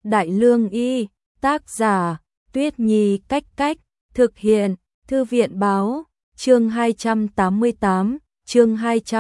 Đại Lương Y, tác giả, Tuyết Nhi Cách Cách, thực hiện, Thư viện Báo, chương 288, chương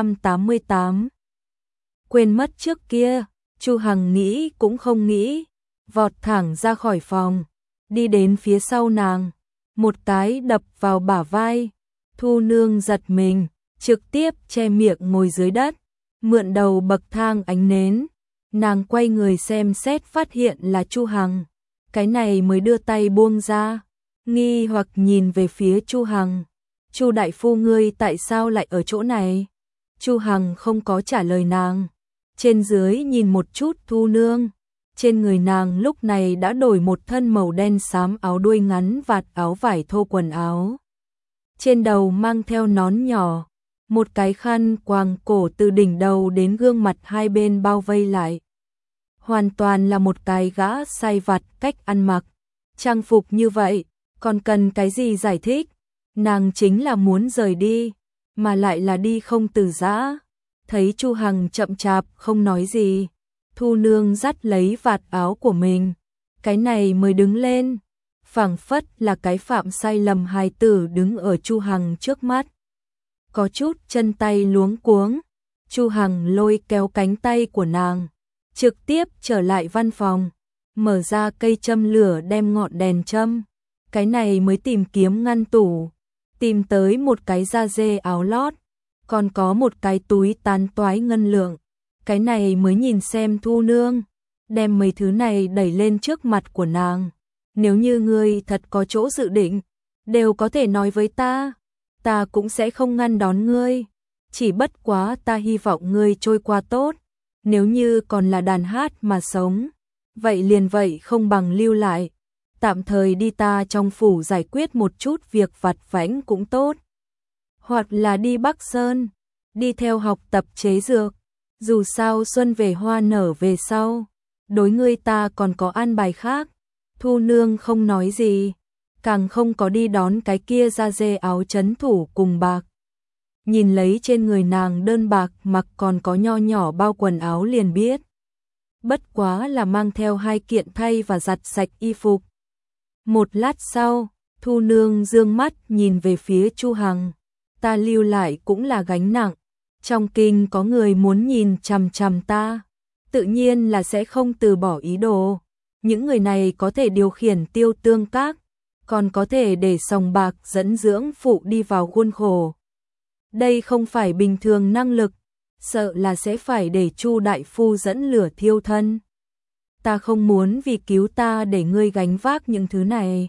288. Quên mất trước kia, Chu Hằng nghĩ cũng không nghĩ, vọt thẳng ra khỏi phòng, đi đến phía sau nàng, một cái đập vào bả vai. Thu Nương giật mình, trực tiếp che miệng ngồi dưới đất, mượn đầu bậc thang ánh nến. Nàng quay người xem xét phát hiện là Chu Hằng, cái này mới đưa tay buông ra, nghi hoặc nhìn về phía Chu Hằng. Chu đại phu ngươi tại sao lại ở chỗ này? Chu Hằng không có trả lời nàng, trên dưới nhìn một chút Thu Nương. Trên người nàng lúc này đã đổi một thân màu đen xám áo đuôi ngắn vạt áo vải thô quần áo. Trên đầu mang theo nón nhỏ, một cái khăn quàng cổ từ đỉnh đầu đến gương mặt hai bên bao vây lại. Hoàn toàn là một cái gã sai vặt cách ăn mặc. Trang phục như vậy, còn cần cái gì giải thích? Nàng chính là muốn rời đi, mà lại là đi không từ giã. Thấy Chu Hằng chậm chạp không nói gì, Thu Nương dắt lấy vạt áo của mình, cái này mới đứng lên, phảng phất là cái phạm sai lầm hài tử đứng ở Chu Hằng trước mắt. Có chút chân tay luống cuống, Chu Hằng lôi kéo cánh tay của nàng, trực tiếp trở lại văn phòng, mở ra cây châm lửa đem ngọn đèn châm, cái này mới tìm kiếm ngăn tủ, tìm tới một cái da dê áo lót, còn có một cái túi tán toái ngân lượng, cái này mới nhìn xem Thu Nương, đem mấy thứ này đẩy lên trước mặt của nàng. Nếu như ngươi thật có chỗ dự định, đều có thể nói với ta cũng sẽ không ngăn đón ngươi, chỉ bất quá ta hy vọng ngươi trôi qua tốt, nếu như còn là đàn hát mà sống, vậy liền vậy không bằng lưu lại, tạm thời đi ta trong phủ giải quyết một chút việc vặt vãnh cũng tốt, hoặc là đi Bắc Sơn, đi theo học tập chế dược, dù sao xuân về hoa nở về sau, đối ngươi ta còn có an bài khác. Thu Nương không nói gì, càng không có đi đón cái kia da dê áo trấn thủ cùng bạc. Nhìn lấy trên người nàng đơn bạc mặc còn có nho nhỏ bao quần áo liền biết. Bất quá là mang theo hai kiện thay và giặt sạch y phục. Một lát sau, Thu Nương dương mắt nhìn về phía Chu Hằng. Ta lưu lại cũng là gánh nặng. Trong kinh có người muốn nhìn chằm chằm ta, tự nhiên là sẽ không từ bỏ ý đồ. Những người này có thể điều khiển Tiêu Tương Các, còn có thể để sòng bạc dẫn dưỡng phụ đi vào khuôn khổ. Đây không phải bình thường năng lực, sợ là sẽ phải để Chu đại phu dẫn lửa thiêu thân. Ta không muốn vì cứu ta để ngươi gánh vác những thứ này.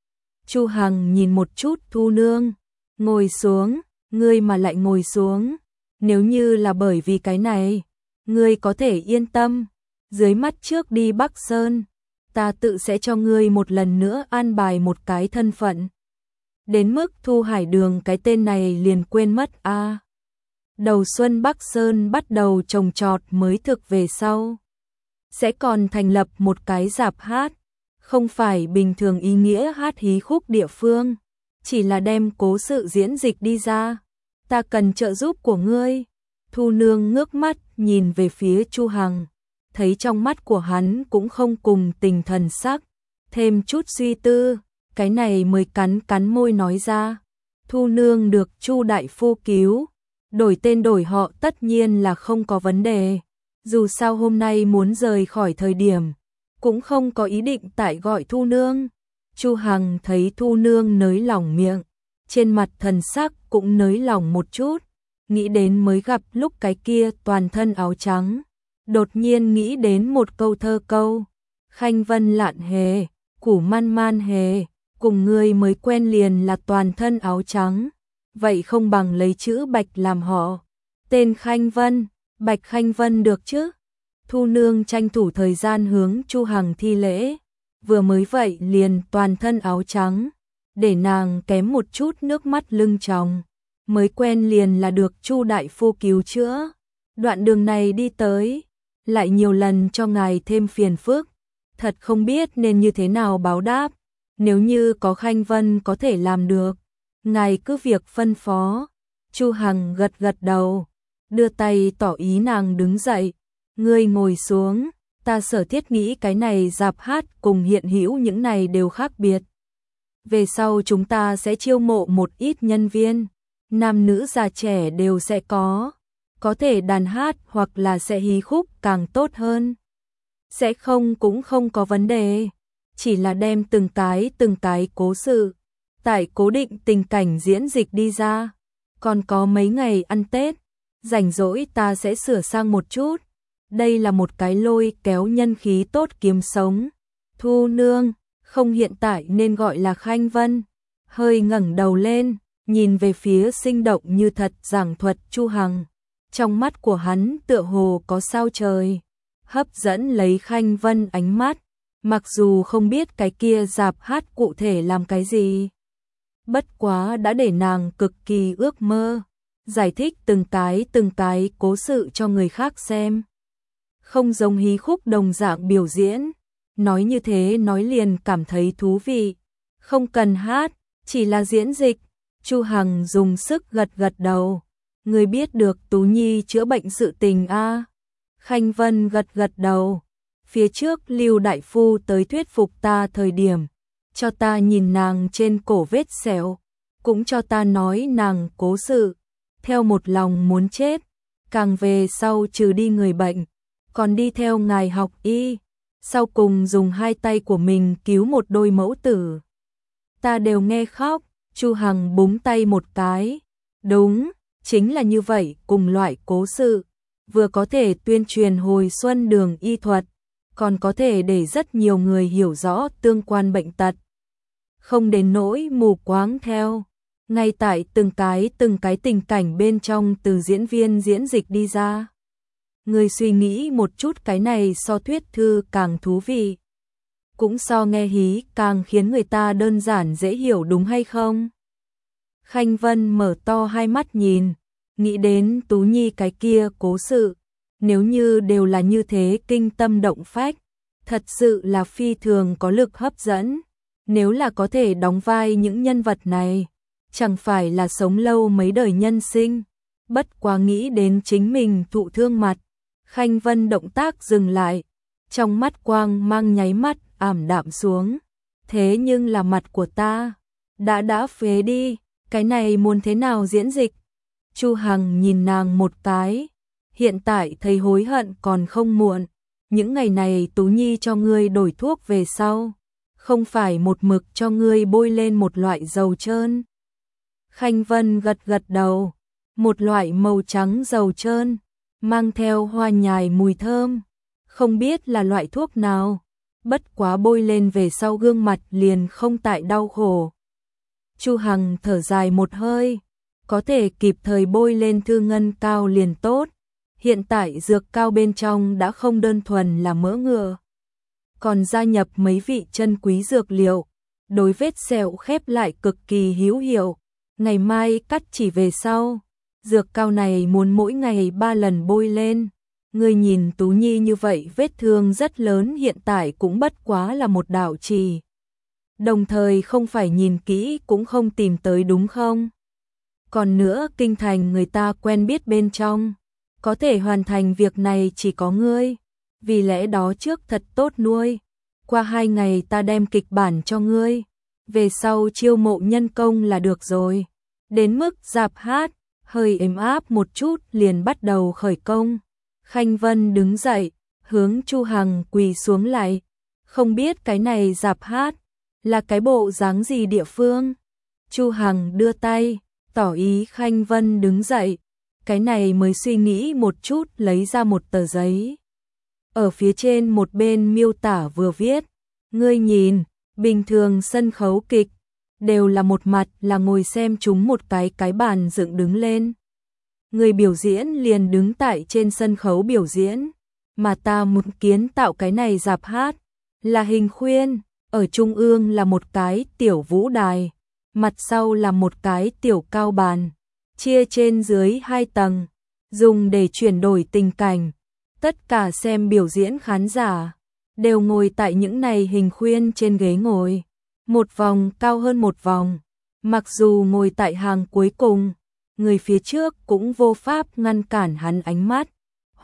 Chu Hằng nhìn một chút Thu Nương, ngồi xuống, ngươi mà lại ngồi xuống, nếu như là bởi vì cái này, ngươi có thể yên tâm, dưới mắt trước đi Bắc Sơn, ta tự sẽ cho ngươi một lần nữa an bài một cái thân phận. Đến mức Thu Hải Đường cái tên này liền quên mất a. Đầu xuân Bắc Sơn bắt đầu trồng trọt mới thực về sau. Sẽ còn thành lập một cái rạp hát, không phải bình thường ý nghĩa hát hí khúc địa phương, chỉ là đem cố sự diễn dịch đi ra. Ta cần trợ giúp của ngươi. Thu Nương ngước mắt nhìn về phía Chu Hằng, thấy trong mắt của hắn cũng không cùng tình thần sắc, thêm chút suy tư, cái này mới cắn môi nói ra. Thu Nương được Chu đại phu cứu, đổi tên đổi họ tất nhiên là không có vấn đề. Dù sao hôm nay muốn rời khỏi thời điểm, cũng không có ý định tại gọi Thu Nương. Chu Hằng thấy Thu Nương nới lỏng miệng, trên mặt thần sắc cũng nới lỏng một chút, nghĩ đến mới gặp lúc cái kia toàn thân áo trắng. Đột nhiên nghĩ đến một câu thơ câu, khanh vân lạn hề, củ man man hề, cùng ngươi mới quen liền là toàn thân áo trắng, vậy không bằng lấy chữ Bạch làm họ, tên Khanh Vân, Bạch Khanh Vân được chứ? Thu Nương tranh thủ thời gian hướng Chu Hằng thi lễ, vừa mới vậy liền toàn thân áo trắng, để nàng kém một chút nước mắt lưng tròng, mới quen liền là được Chu đại phu cứu chữa, đoạn đường này đi tới, lại nhiều lần cho ngài thêm phiền phức, thật không biết nên như thế nào báo đáp, nếu như có Khanh Vân có thể làm được, ngài cứ việc phân phó. Chu Hằng gật gật đầu, đưa tay tỏ ý nàng đứng dậy, ngươi ngồi xuống, Ta sở thiết nghĩ cái này rạp hát cùng hiện hữu những này đều khác biệt. Về sau chúng ta sẽ chiêu mộ một ít nhân viên, nam nữ già trẻ đều sẽ có thể đàn hát hoặc là sẽ hí khúc càng tốt hơn. Sẽ không cũng không có vấn đề, chỉ là đem từng cái cố sự, tại cố định tình cảnh diễn dịch đi ra. Còn có mấy ngày ăn Tết, rảnh rỗi ta sẽ sửa sang một chút. Đây là một cái lôi kéo nhân khí tốt kiếm sống. Thu nương, không hiện tại nên gọi là Khanh Vân. Hơi ngẩng đầu lên, nhìn về phía sinh động như thật giảng thuật Chu Hằng. Trong mắt của hắn tựa hồ có sao trời, hấp dẫn lấy Khanh Vân ánh mắt, mặc dù không biết cái kia rạp hát cụ thể làm cái gì. Bất quá đã để nàng cực kỳ ước mơ, giải thích từng cái cố sự cho người khác xem. Không giống hí khúc đồng dạng biểu diễn, nói như thế nói liền cảm thấy thú vị. Không cần hát, chỉ là diễn dịch. Chu Hằng dùng sức gật gật đầu. Người biết được Tú Nhi chữa bệnh sự tình a? Khanh Vân gật gật đầu. Phía trước Lưu đại phu tới thuyết phục ta thời điểm, cho ta nhìn nàng trên cổ vết sẹo, cũng cho ta nói nàng cố sự, theo một lòng muốn chết, càng về sau trừ đi người bệnh, còn đi theo ngài học y, sau cùng dùng hai tay của mình cứu một đôi mẫu tử. Ta đều nghe khóc. Chu Hằng búng tay một cái. Đúng, chính là như vậy, cùng loại cố sự, vừa có thể tuyên truyền hồi xuân đường y thuật, còn có thể để rất nhiều người hiểu rõ tương quan bệnh tật. Không đến nỗi mù quáng theo. Ngay tại từng cái tình cảnh bên trong từ diễn viên diễn dịch đi ra. Người suy nghĩ một chút, cái này so thuyết thư càng thú vị, cũng so nghe hí càng khiến người ta đơn giản dễ hiểu, đúng hay không? Khanh Vân mở to hai mắt nhìn, nghĩ đến Tú Nhi cái kia cố sự, nếu như đều là như thế kinh tâm động phách, thật sự là phi thường có lực hấp dẫn. Nếu là có thể đóng vai những nhân vật này, chẳng phải là sống lâu mấy đời nhân sinh. Bất quá nghĩ đến chính mình thụ thương mặt, Khanh Vân động tác dừng lại, trong mắt quang mang nháy mắt ảm đạm xuống. Thế nhưng là mặt của ta đã phế đi, cái này muốn thế nào diễn dịch? Chu Hằng nhìn nàng một cái, hiện tại thấy hối hận còn không muộn. Những ngày này Tú Nhi cho ngươi đổi thuốc về sau, không phải một mực cho ngươi bôi lên một loại dầu trơn. Khanh Vân gật gật đầu, một loại màu trắng dầu trơn, mang theo hoa nhài mùi thơm, không biết là loại thuốc nào, bất quá bôi lên về sau gương mặt liền không tại đau khổ. Chu Hằng thở dài một hơi, có thể kịp thời bôi lên thư ngân cao liền tốt. Hiện tại dược cao bên trong đã không đơn thuần là mỡ ngựa, còn gia nhập mấy vị chân quý dược liệu, đối vết sẹo khép lại cực kỳ hữu hiệu. Ngày mai cắt chỉ về sau, dược cao này muốn mỗi ngày 3 lần bôi lên. Ngươi nhìn Tú Nhi như vậy, vết thương rất lớn hiện tại cũng bất quá là một đạo trì. Đồng thời không phải nhìn kỹ cũng không tìm tới đúng không? Còn nữa, kinh thành người ta quen biết bên trong, có thể hoàn thành việc này chỉ có ngươi, vì lẽ đó trước thật tốt nuôi. Qua 2 ngày ta đem kịch bản cho ngươi, về sau chiêu mộ nhân công là được rồi. Đến mức rạp hát, hơi êm áp một chút liền bắt đầu khởi công. Khanh Vân đứng dậy, hướng Chu Hằng quỳ xuống lại. Không biết cái này rạp hát là cái bộ dáng gì địa phương? Chu Hằng đưa tay, tỏ ý Khanh Vân đứng dậy. Cái này mới suy nghĩ một chút, lấy ra một tờ giấy. Ở phía trên một bên miêu tả vừa viết, ngươi nhìn, bình thường sân khấu kịch đều là một mặt là ngồi xem chúng một cái bàn dựng đứng lên. Người biểu diễn liền đứng tại trên sân khấu biểu diễn, mà ta muốn kiến tạo cái này rạp hát là hình khuyên, ở trung ương là một cái tiểu vũ đài, mặt sau là một cái tiểu cao bàn, chia trên dưới 2 tầng, dùng để chuyển đổi tình cảnh. Tất cả xem biểu diễn khán giả đều ngồi tại những này hình khuyên trên ghế ngồi, một vòng cao hơn một vòng. Mặc dù ngồi tại hàng cuối cùng, người phía trước cũng vô pháp ngăn cản hắn ánh mắt,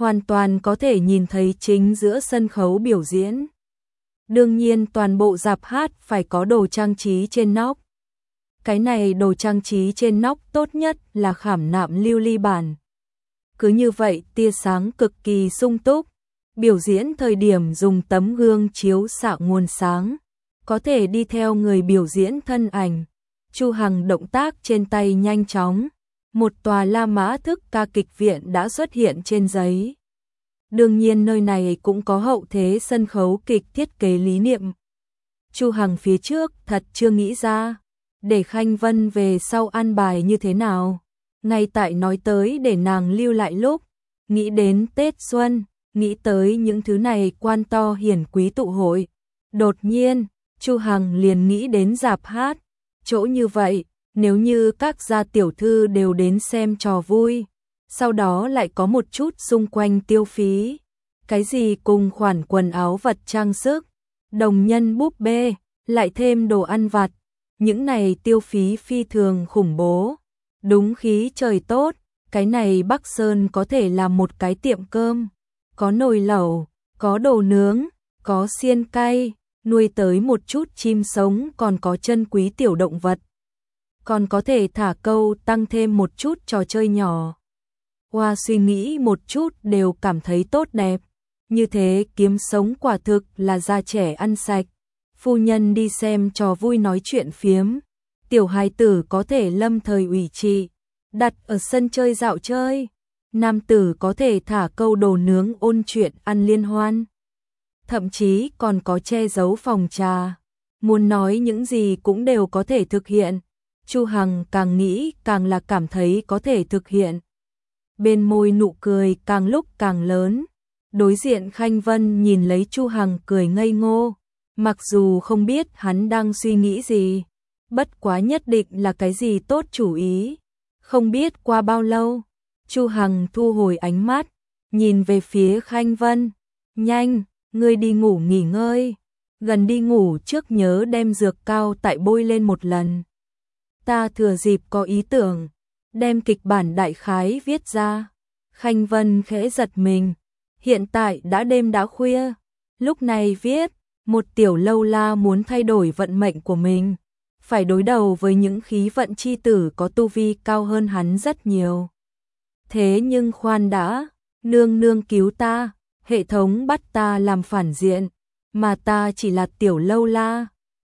hoàn toàn có thể nhìn thấy chính giữa sân khấu biểu diễn. Đương nhiên toàn bộ rạp hát phải có đồ trang trí trên nóc. Cái này đồ trang trí trên nóc tốt nhất là khảm nạm lưu ly bản. Cứ như vậy tia sáng cực kỳ sung túc. Biểu diễn thời điểm dùng tấm gương chiếu xạ nguồn sáng, có thể đi theo người biểu diễn thân ảnh. Chu Hằng động tác trên tay nhanh chóng, một tòa La Mã thức ca kịch viện đã xuất hiện trên giấy. Đương nhiên nơi này cũng có hậu thế sân khấu kịch thiết kế lý niệm. Chu Hằng phía trước thật chưa nghĩ ra, để Khanh Vân về sau an bài như thế nào. Ngay tại nói tới để nàng lưu lại lúc, nghĩ đến Tết Xuân, nghĩ tới những thứ này quan to hiển quý tụ hội. Đột nhiên, Chu Hằng liền nghĩ đến rạp hát, chỗ như vậy, nếu như các gia tiểu thư đều đến xem trò vui, sau đó lại có một chút xung quanh tiêu phí. Cái gì cùng khoản quần áo vật trang sức, đồng nhân búp bê, lại thêm đồ ăn vặt, những này tiêu phí phi thường khủng bố. Đúng khí trời tốt, cái này Bắc Sơn có thể làm một cái tiệm cơm, có nồi lẩu, có đồ nướng, có xiên cay, nuôi tới một chút chim sống, còn có chân quý tiểu động vật. Còn có thể thả câu tăng thêm một chút trò chơi nhỏ. Hoa suy nghĩ một chút đều cảm thấy tốt đẹp. Như thế kiếm sống quả thực là già trẻ ăn sạch. Phu nhân đi xem trò vui nói chuyện phiếm. Tiểu hài tử có thể lâm thời ủy trị, đặt ở sân chơi dạo chơi. Nam tử có thể thả câu đồ nướng ôn chuyện ăn liên hoan. Thậm chí còn có che giấu phòng trà. Muốn nói những gì cũng đều có thể thực hiện. Chu Hằng càng nghĩ càng là cảm thấy có thể thực hiện. Bên môi nụ cười càng lúc càng lớn. Đối diện Khanh Vân nhìn lấy Chu Hằng cười ngây ngô. Mặc dù không biết hắn đang suy nghĩ gì, bất quá nhất định là cái gì tốt chủ ý. Không biết qua bao lâu, Chu Hằng thu hồi ánh mắt, nhìn về phía Khanh Vân. Nhanh, ngươi đi ngủ nghỉ ngơi. Gần đi ngủ trước nhớ đem dược cao tại bôi lên một lần. Ta thừa dịp có ý tưởng, đem kịch bản đại khái viết ra. Khanh Vân khẽ giật mình. Hiện tại đã đêm đã khuya, lúc này viết, một tiểu lâu la muốn thay đổi vận mệnh của mình, phải đối đầu với những khí vận chi tử có tu vi cao hơn hắn rất nhiều. Thế nhưng khoan đã, nương nương cứu ta, hệ thống bắt ta làm phản diện, mà ta chỉ là tiểu lâu la,